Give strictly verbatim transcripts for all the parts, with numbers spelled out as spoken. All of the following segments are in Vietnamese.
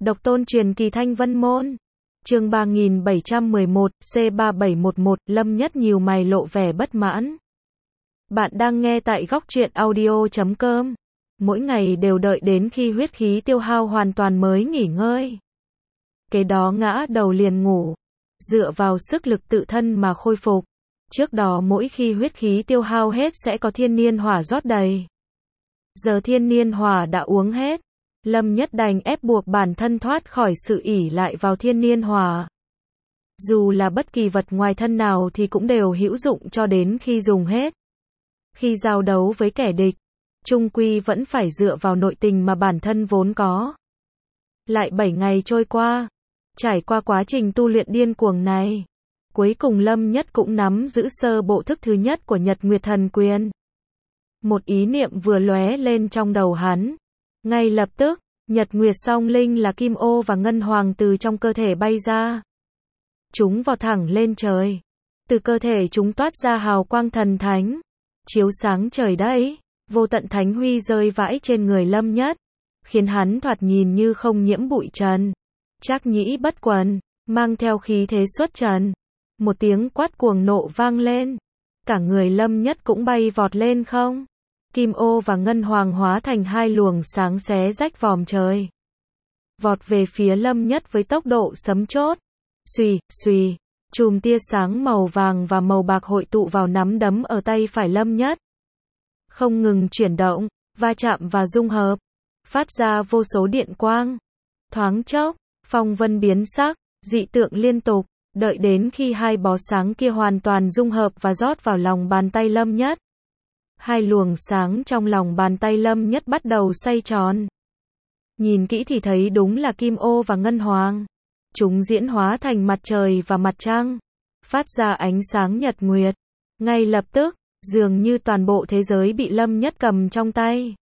Độc tôn truyền kỳ Thanh Vân Môn. Chương ba nghìn bảy trăm mười một, C ba bảy một một, Lâm Nhất nhíu mày lộ vẻ bất mãn. Bạn đang nghe tại góc truyện audio chấm com. Mỗi ngày đều đợi đến khi huyết khí tiêu hao hoàn toàn mới nghỉ ngơi. Kế đó ngã đầu liền ngủ, dựa vào sức lực tự thân mà khôi phục. Trước đó mỗi khi huyết khí tiêu hao hết sẽ có thiên niên hỏa rót đầy. Giờ thiên niên hỏa đã uống hết, Lâm Nhất đành ép buộc bản thân thoát khỏi sự ỷ lại vào thiên niên hỏa. Dù là bất kỳ vật ngoài thân nào thì cũng đều hữu dụng cho đến khi dùng hết. Khi giao đấu với kẻ địch, chung quy vẫn phải dựa vào nội tình mà bản thân vốn có. Lại bảy ngày trôi qua, trải qua quá trình tu luyện điên cuồng này, cuối cùng Lâm Nhất cũng nắm giữ sơ bộ thức thứ nhất của Nhật Nguyệt Thần Quyền. Một ý niệm vừa lóe lên trong đầu hắn. Ngay lập tức, Nhật Nguyệt song linh là Kim Ô và Ngân Hoàng từ trong cơ thể bay ra. Chúng vọt thẳng lên trời. Từ cơ thể chúng toát ra hào quang thần thánh, chiếu sáng trời đất. Vô tận thánh huy rơi vãi trên người Lâm Nhất, khiến hắn thoạt nhìn như không nhiễm bụi trần. Trác nhĩ bất quần, mang theo khí thế xuất trần. Một tiếng quát cuồng nộ vang lên. Cả người Lâm Nhất cũng bay vọt lên không. Kim Ô và Ngân Hoàng hóa thành hai luồng sáng xé rách vòm trời, vọt về phía Lâm Nhất với tốc độ sấm chớp. Xùy, xùy, chùm tia sáng màu vàng và màu bạc hội tụ vào nắm đấm ở tay phải Lâm Nhất. Không ngừng chuyển động, va chạm và dung hợp, phát ra vô số điện quang. Thoáng chốc, phong vân biến sắc, dị tượng liên tục, đợi đến khi hai bó sáng kia hoàn toàn dung hợp và rót vào lòng bàn tay Lâm Nhất. Hai luồng sáng trong lòng bàn tay Lâm Nhất bắt đầu xoay tròn. Nhìn kỹ thì thấy đúng là Kim Ô và Ngân Hoàng. Chúng diễn hóa thành mặt trời và mặt trăng, phát ra ánh sáng nhật nguyệt. Ngay lập tức, dường như toàn bộ thế giới bị Lâm Nhất cầm trong tay.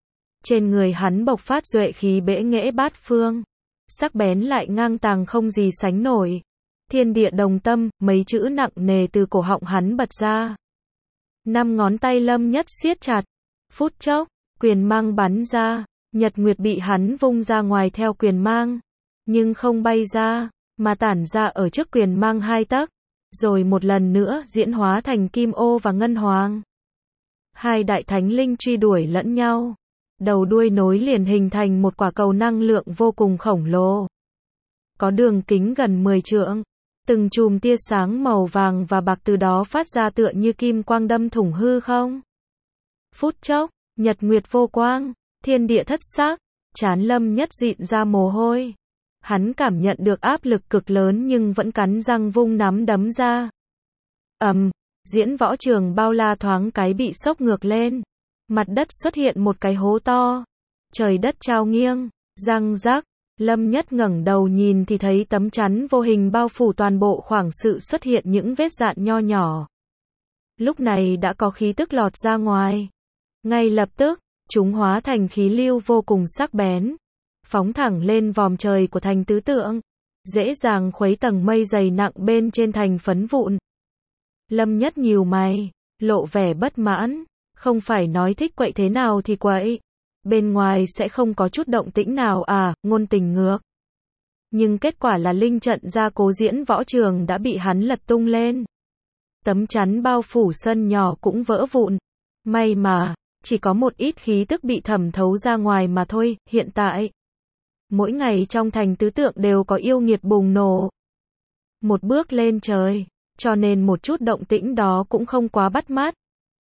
Trên người hắn bộc phát duệ khí bẽ nghễ bát phương, sắc bén lại ngang tàng không gì sánh nổi. Thiên địa đồng tâm, mấy chữ nặng nề từ cổ họng hắn bật ra. Năm ngón tay Lâm Nhất siết chặt. Phút chốc, quyền mang bắn ra, nhật nguyệt bị hắn vung ra ngoài theo quyền mang, nhưng không bay ra, mà tản ra ở trước quyền mang hai tấc, rồi một lần nữa diễn hóa thành Kim Ô và Ngân Hoàng. Hai đại thánh linh truy đuổi lẫn nhau, đầu đuôi nối liền hình thành một quả cầu năng lượng vô cùng khổng lồ, có đường kính gần mười trượng. Từng chùm tia sáng màu vàng và bạc từ đó phát ra tựa như kim quang đâm thủng hư không. Phút chốc, nhật nguyệt vô quang, thiên địa thất sắc, trán Lâm Nhất dịn ra mồ hôi. Hắn cảm nhận được áp lực cực lớn nhưng vẫn cắn răng vung nắm đấm ra. Ầm, diễn võ trường bao la thoáng cái bị sốc ngược lên. Mặt đất xuất hiện một cái hố to. Trời đất trao nghiêng, răng rắc. Lâm Nhất ngẩng đầu nhìn thì thấy tấm chắn vô hình bao phủ toàn bộ khoảng sự xuất hiện những vết dạn nho nhỏ. Lúc này đã có khí tức lọt ra ngoài. Ngay lập tức, chúng hóa thành khí lưu vô cùng sắc bén, phóng thẳng lên vòm trời của thành tứ tượng, dễ dàng khuấy tầng mây dày nặng bên trên thành phấn vụn. Lâm Nhất nhíu mày, lộ vẻ bất mãn, không phải nói thích quậy thế nào thì quậy. Bên ngoài sẽ không có chút động tĩnh nào à, ngôn tình ngược. Nhưng kết quả là linh trận gia cố diễn võ trường đã bị hắn lật tung lên. Tấm chắn bao phủ sân nhỏ cũng vỡ vụn. May mà, chỉ có một ít khí tức bị thẩm thấu ra ngoài mà thôi. Hiện tại, mỗi ngày trong thành tứ tượng đều có yêu nghiệt bùng nổ. Một bước lên trời, cho nên một chút động tĩnh đó cũng không quá bắt mắt.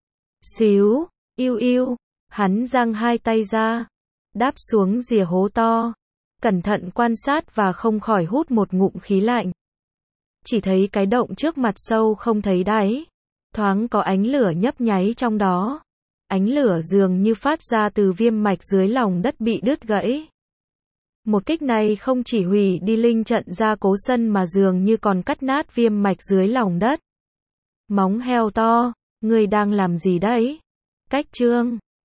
Xíu, yêu yêu. Hắn giang hai tay ra, đáp xuống rìa hố to, cẩn thận quan sát và không khỏi hút một ngụm khí lạnh. Chỉ thấy cái động trước mặt sâu không thấy đáy, thoáng có ánh lửa nhấp nháy trong đó. Ánh lửa dường như phát ra từ viêm mạch dưới lòng đất bị đứt gãy. Một kích này không chỉ hủy đi linh trận gia cố sân mà dường như còn cắt nát viêm mạch dưới lòng đất. Móng heo to, ngươi đang làm gì đấy? Cách trương.